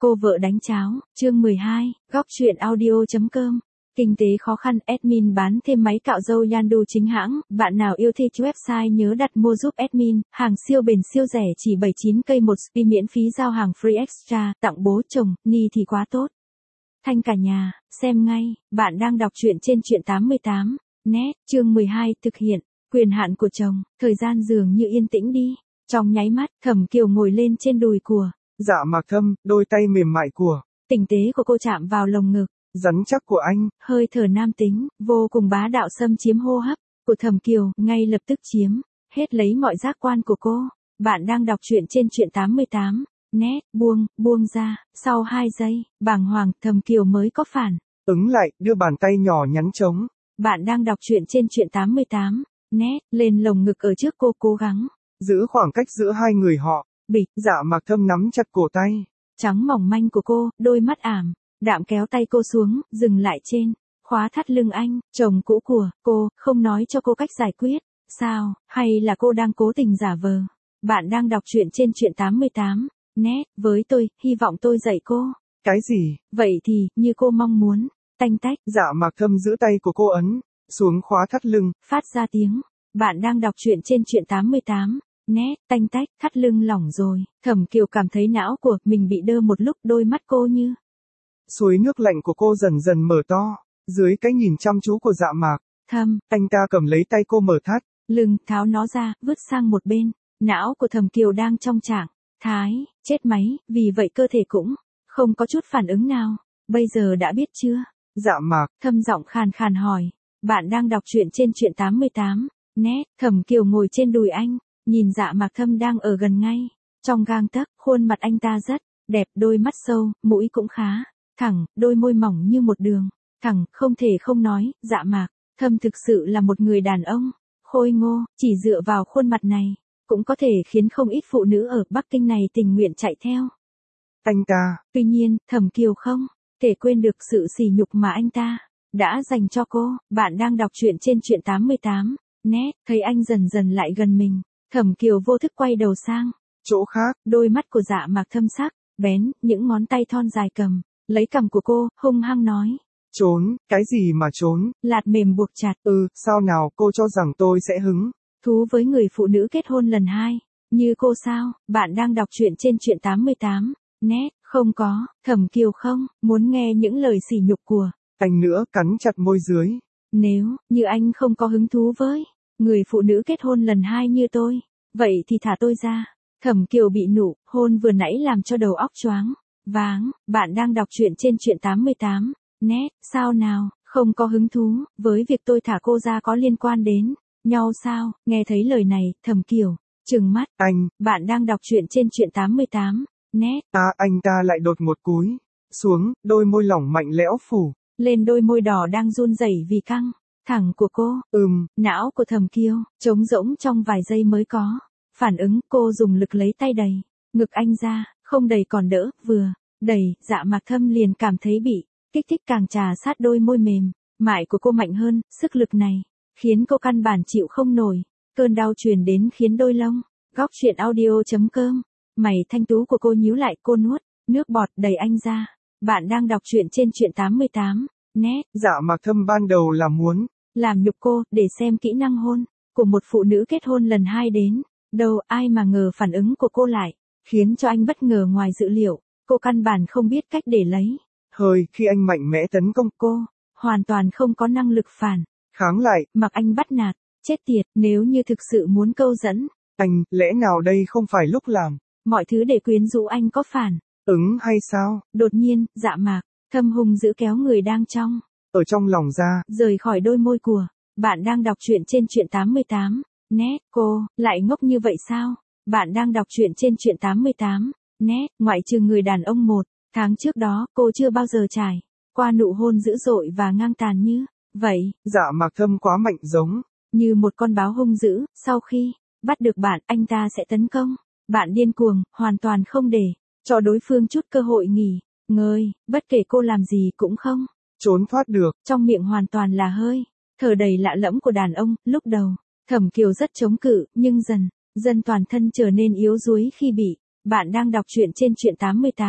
Cô vợ đánh cháo, chương 12, góc truyện audio.com. Kinh tế khó khăn, admin bán thêm máy cạo râu Yandu chính hãng, bạn nào yêu thích website nhớ đặt mua giúp admin, hàng siêu bền siêu rẻ chỉ 79 cây một spi miễn phí giao hàng free extra, tặng bố chồng, ni thì quá tốt. Thanh cả nhà, xem ngay, bạn đang đọc truyện trên truyện 88, net, chương 12, thực hiện, quyền hạn của chồng, thời gian dường như yên tĩnh đi, trong nháy mắt, Thẩm Kiều ngồi lên trên đùi của Dạ Mạc Thâm, đôi tay mềm mại của tinh tế của cô chạm vào lồng ngực rắn chắc của anh, hơi thở nam tính, vô cùng bá đạo xâm chiếm hô hấp của Thẩm Kiều, ngay lập tức chiếm hết lấy mọi giác quan của cô. Bạn đang đọc truyện trên truyện 88, net, buông ra, sau 2 giây, bàng hoàng, Thẩm Kiều mới có phản ứng lại, đưa bàn tay nhỏ nhắn trống. Bạn đang đọc truyện trên truyện 88, net, lên lồng ngực ở trước cô cố gắng Giữ khoảng cách giữa hai người họ. Bịch, Dạ Mạc Thâm nắm chặt cổ tay trắng mỏng manh của cô, đôi mắt ảm đạm kéo tay cô xuống, dừng lại trên khóa thắt lưng anh, chồng cũ của cô, không nói cho cô cách giải quyết, sao, hay là cô đang cố tình giả vờ. Bạn đang đọc truyện trên truyện 88, net, với tôi, hy vọng tôi dạy cô. Cái gì? Vậy thì, như cô mong muốn, tanh tách. Dạ Mạc Thâm giữ tay của cô ấn xuống khóa thắt lưng, phát ra tiếng. Bạn đang đọc truyện trên truyện 88, net, tanh tách, thắt lưng lỏng rồi. Thẩm Kiều cảm thấy não của mình bị đơ một lúc, đôi mắt cô như suối nước lạnh của cô dần dần mở to, dưới cái nhìn chăm chú của Dạ Mạc Thâm. Anh ta cầm lấy tay cô mở thắt lưng, tháo nó ra, vứt sang một bên. Não của Thẩm Kiều đang trong trạng thái chết máy, vì vậy cơ thể cũng không có chút phản ứng nào. Bây giờ đã biết chưa? Dạ Mạc Thâm giọng khàn khàn hỏi. Bạn đang đọc truyện trên truyện 88, net. Thẩm Kiều ngồi trên đùi anh, nhìn Dạ Mạc Thâm đang ở gần ngay trong gang tấc, khuôn mặt anh ta rất đẹp, đôi mắt sâu, mũi cũng khá thẳng, đôi môi mỏng như một đường thẳng, không thể không nói, Dạ Mạc Thâm thực sự là một người đàn ông khôi ngô, chỉ dựa vào khuôn mặt này cũng có thể khiến không ít phụ nữ ở Bắc Kinh này tình nguyện chạy theo anh ta. Tuy nhiên, Thẩm Kiều không thể quên được sự sỉ nhục mà anh ta đã dành cho cô. Bạn đang đọc truyện trên truyện 88, net. Thấy anh dần dần lại gần mình, Thẩm Kiều vô thức quay đầu sang chỗ khác. Đôi mắt của Dạ Mạc Thâm sắc bén, những ngón tay thon dài cầm lấy cằm của cô, hung hăng nói. Trốn, cái gì mà trốn? Lạt mềm buộc chặt. Sao nào, cô cho rằng tôi sẽ hứng thú với người phụ nữ kết hôn lần 2 như cô sao? Bạn đang đọc truyện trên truyện 88, net. Không có, Thẩm Kiều không muốn nghe những lời sỉ nhục của anh nữa, cắn chặt môi dưới. Nếu như anh không có hứng thú với người phụ nữ kết hôn lần 2 như tôi, vậy thì thả tôi ra. Thẩm Kiều bị nụ hôn vừa nãy làm cho đầu óc choáng váng. Bạn đang đọc truyện trên truyện 88, net. Sao nào, không có hứng thú với việc tôi thả cô ra có liên quan đến nhau sao? Nghe thấy lời này, Thẩm Kiều trừng mắt. Anh. Bạn đang đọc truyện trên truyện 88, net. Anh ta lại đột một cúi xuống, đôi môi lỏng mạnh lẽo phủ lên đôi môi đỏ đang run rẩy vì căng thẳng của cô. Não của Thẩm Kiều trống rỗng trong vài giây mới có phản ứng. Cô dùng lực lấy tay đẩy ngực anh ra, không đẩy còn đỡ, vừa đẩy, Dạ Mạc Thâm liền cảm thấy bị kích thích, càng trà sát đôi môi mềm mại của cô mạnh hơn. Sức lực này khiến cô căn bản chịu không nổi, cơn đau truyền đến khiến đôi lông góc truyện audio.com mày thanh tú của cô nhíu lại. Cô nuốt nước bọt, đẩy anh ra. Bạn đang đọc truyện trên truyện 88, net. Dạ Mạc Thâm ban đầu là muốn làm nhục cô để xem kỹ năng hôn của một phụ nữ kết hôn lần 2 đến đâu, ai mà ngờ phản ứng của cô lại khiến cho anh bất ngờ ngoài dự liệu. Cô căn bản không biết cách để lấy hơi khi anh mạnh mẽ tấn công. Cô hoàn toàn không có năng lực phản kháng lại, mặc anh bắt nạt. Chết tiệt, nếu như thực sự muốn câu dẫn anh, lẽ nào đây không phải lúc làm mọi thứ để quyến rũ anh có phản ứng hay sao? Đột nhiên, Dạ Mạc Thâm hung giữ kéo người đang ở trong lòng ra, rời khỏi đôi môi của. Bạn đang đọc truyện trên truyện 88, net. Cô lại ngốc như vậy sao? Bạn đang đọc truyện trên truyện 88, net. Ngoại trừ người đàn ông 1 tháng trước đó, cô chưa bao giờ trải qua nụ hôn dữ dội và ngang tàn như vậy. Dạ Mạc Thâm quá mạnh, giống như một con báo hung dữ. Sau khi bắt được bạn, anh ta sẽ tấn công bạn điên cuồng, hoàn toàn không để cho đối phương chút cơ hội nghỉ ngơi. Bất kể cô làm gì cũng không trốn thoát được. Trong miệng hoàn toàn là hơi thở đầy lạ lẫm của đàn ông. Lúc đầu, Thẩm Kiều rất chống cự, nhưng dần dần toàn thân trở nên yếu đuối khi bị. Bạn đang đọc truyện trên truyện 88,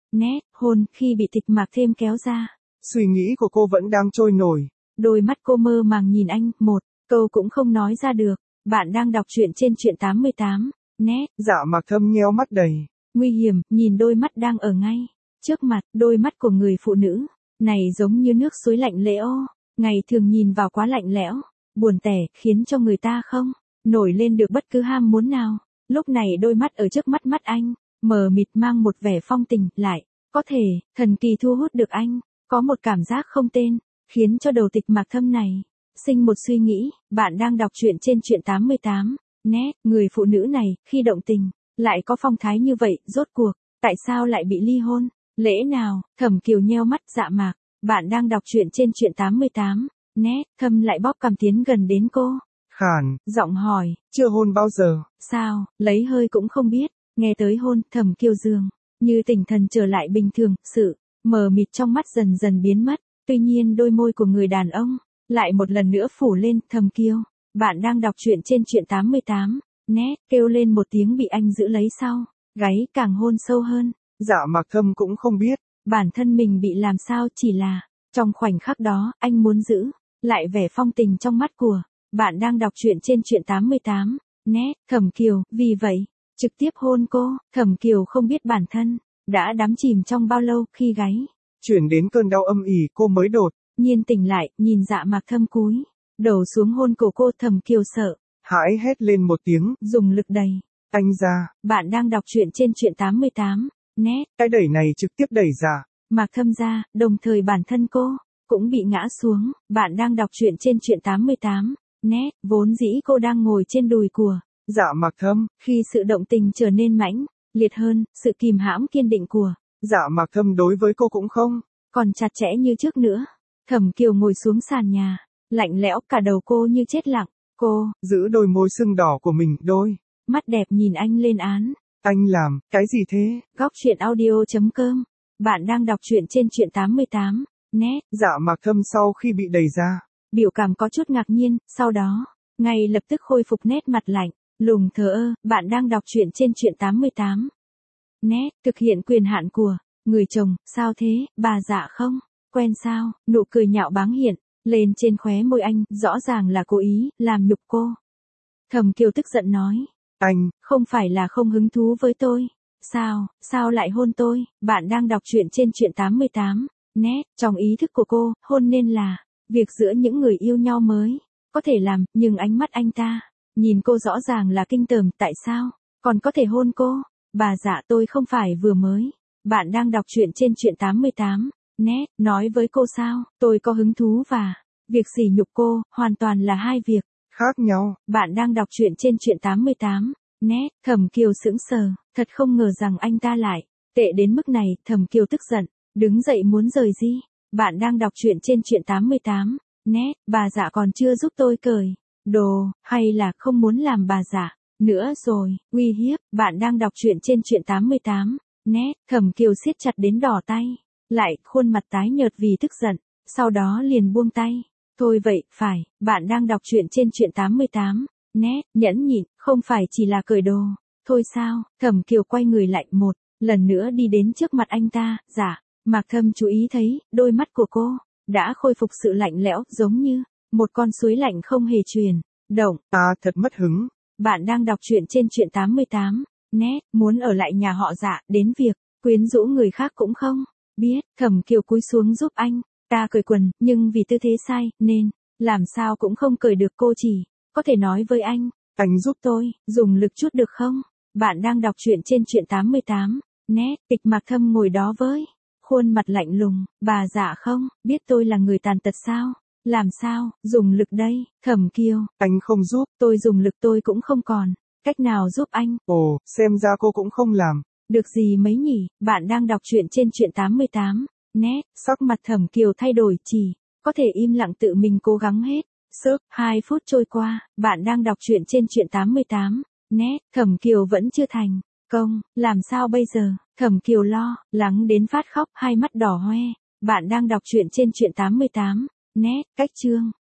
nét, hôn, khi bị tịch mạc thêm kéo ra. Suy nghĩ của cô vẫn đang trôi nổi. Đôi mắt cô mơ màng nhìn anh, một câu cũng không nói ra được. Bạn đang đọc truyện trên truyện 88, nét. Dạ Mạc Thâm nheo mắt đầy. Nguy hiểm, nhìn đôi mắt đang ở ngay trước mặt, đôi mắt của người phụ nữ này giống như nước suối lạnh lẽo, ngày thường nhìn vào quá lạnh lẽo, buồn tẻ, khiến cho người ta không nổi lên được bất cứ ham muốn nào. Lúc này đôi mắt ở trước mắt anh, mờ mịt mang một vẻ phong tình, lại có thể thần kỳ thu hút được anh, có một cảm giác không tên, khiến cho đầu tịch Mạc Thâm này sinh một suy nghĩ. Bạn đang đọc truyện trên truyện 88, nét, người phụ nữ này khi động tình lại có phong thái như vậy, rốt cuộc tại sao lại bị ly hôn? Lẽ nào? Thẩm Kiều nheo mắt. Dạ Mạc, bạn đang đọc truyện trên truyện 88, nét. Thâm lại bóp cằm tiến gần đến cô, Khàn giọng hỏi, chưa hôn bao giờ. sao? Lấy hơi cũng không biết. Nghe tới hôn, Thẩm Kiều dường như tỉnh thần trở lại bình thường, sự mờ mịt trong mắt dần dần biến mất. Tuy nhiên đôi môi của người đàn ông lại một lần nữa phủ lên. Thẩm Kiều, bạn đang đọc truyện trên truyện 88, nét. Kêu lên một tiếng bị anh giữ lấy sau gáy, càng hôn sâu hơn. Dạ Mạc Thâm cũng không biết bản thân mình bị làm sao, chỉ là trong khoảnh khắc đó, anh muốn giữ lại vẻ phong tình trong mắt của bạn đang đọc truyện trên truyện 88, nét. Thẩm Kiều, vì vậy trực tiếp hôn cô. Thẩm Kiều không biết bản thân đã đắm chìm trong bao lâu, khi gáy chuyển đến cơn đau âm ỉ cô mới đột nhiên tỉnh lại, nhìn Dạ Mạc Thâm cúi đầu xuống hôn cổ cô. Thẩm Kiều sợ hãi hét lên một tiếng, dùng lực đẩy anh ra. Bạn đang đọc truyện trên truyện 88, nét. Cái đẩy này trực tiếp đẩy ra Mạc Thâm ra, đồng thời bản thân cô cũng bị ngã xuống. Bạn đang đọc truyện trên truyện 88, nét. Vốn dĩ cô đang ngồi trên đùi của Dạ Mạc Thâm, khi sự động tình trở nên mãnh liệt hơn, sự kìm hãm kiên định của Dạ Mạc Thâm đối với cô cũng không còn chặt chẽ như trước nữa. Thẩm Kiều ngồi xuống sàn nhà, lạnh lẽo, cả đầu cô như chết lặng. Cô giữ đôi môi sưng đỏ của mình, đôi mắt đẹp nhìn anh lên án. Anh làm cái gì thế? Góc truyện audio.com. Bạn đang đọc truyện trên truyện 88, nét. Dạ Mạc Thâm sau khi bị đẩy ra, biểu cảm có chút ngạc nhiên, sau đó ngay lập tức khôi phục nét mặt lạnh lùng thờ ơ. Bạn đang đọc truyện trên truyện 88, nét. Thực hiện quyền hạn của người chồng, sao thế, bà Dạ không quen sao? Nụ cười nhạo báng hiện lên trên khóe môi anh, rõ ràng là cố ý làm nhục cô. Thẩm Kiều tức giận nói, anh không phải là không hứng thú với tôi sao lại hôn tôi? Bạn đang đọc truyện trên truyện 88, nét. Trong ý thức của cô, hôn nên là việc giữa những người yêu nhau mới có thể làm, nhưng ánh mắt anh ta nhìn cô rõ ràng là kinh tởm. Tại sao còn có thể hôn cô? Bà Dạ, tôi không phải vừa mới. Bạn đang đọc truyện trên truyện 88, nét. Nói với cô sao, tôi có hứng thú và việc sỉ nhục cô, hoàn toàn là hai việc khác nhau. Bạn đang đọc truyện trên truyện 88, nét. Thẩm Kiều sững sờ, thật không ngờ rằng anh ta lại tệ đến mức này. Thẩm Kiều tức giận, đứng dậy muốn rời đi. Bạn đang đọc truyện trên truyện 88, nét. Bà Dạ còn chưa giúp tôi cởi đồ, hay là không muốn làm bà Dạ nữa rồi? Uy hiếp. Bạn đang đọc truyện trên truyện 88, nét. Thẩm Kiều siết chặt đến đỏ tay, lại khuôn mặt tái nhợt vì tức giận, sau đó liền buông tay. Thôi vậy, phải. Bạn đang đọc truyện trên truyện 88, nét. Nhẫn nhịn, không phải chỉ là cởi đồ thôi sao? Thẩm Kiều quay người lại một lần nữa đi đến trước mặt anh ta. Dạ. Mạc Thâm chú ý thấy, đôi mắt của cô đã khôi phục sự lạnh lẽo, giống như một con suối lạnh không hề chuyển động. Thật mất hứng. Bạn đang đọc truyện trên truyện 88, nét. Muốn ở lại nhà họ Dạ, đến việc quyến rũ người khác cũng không biết. Thẩm Kiều cúi xuống giúp anh ta cởi quần, nhưng vì tư thế sai, nên làm sao cũng không cởi được. Cô chỉ có thể nói với anh giúp tôi dùng lực chút được không? Bạn đang đọc truyện trên truyện 88, nét. Tịch Mạc Thâm ngồi đó với khuôn mặt lạnh lùng. Bà Dạ không biết tôi là người tàn tật sao? Làm sao dùng lực đây? Thẩm Kiều, anh không giúp. Tôi dùng lực tôi cũng không còn cách nào giúp anh. Ồ, xem ra cô cũng không làm được gì mấy nhỉ? Bạn đang đọc truyện trên truyện 88, nét. Sắc mặt Thẩm Kiều thay đổi, chỉ có thể im lặng tự mình cố gắng hết sức. 2 phút trôi qua, bạn đang đọc truyện trên truyện 88, nét. Thẩm Kiều vẫn chưa thành công, làm sao bây giờ? Thẩm Kiều lo lắng đến phát khóc, hai mắt đỏ hoe. Bạn đang đọc truyện trên truyện 88, nét. Cách chương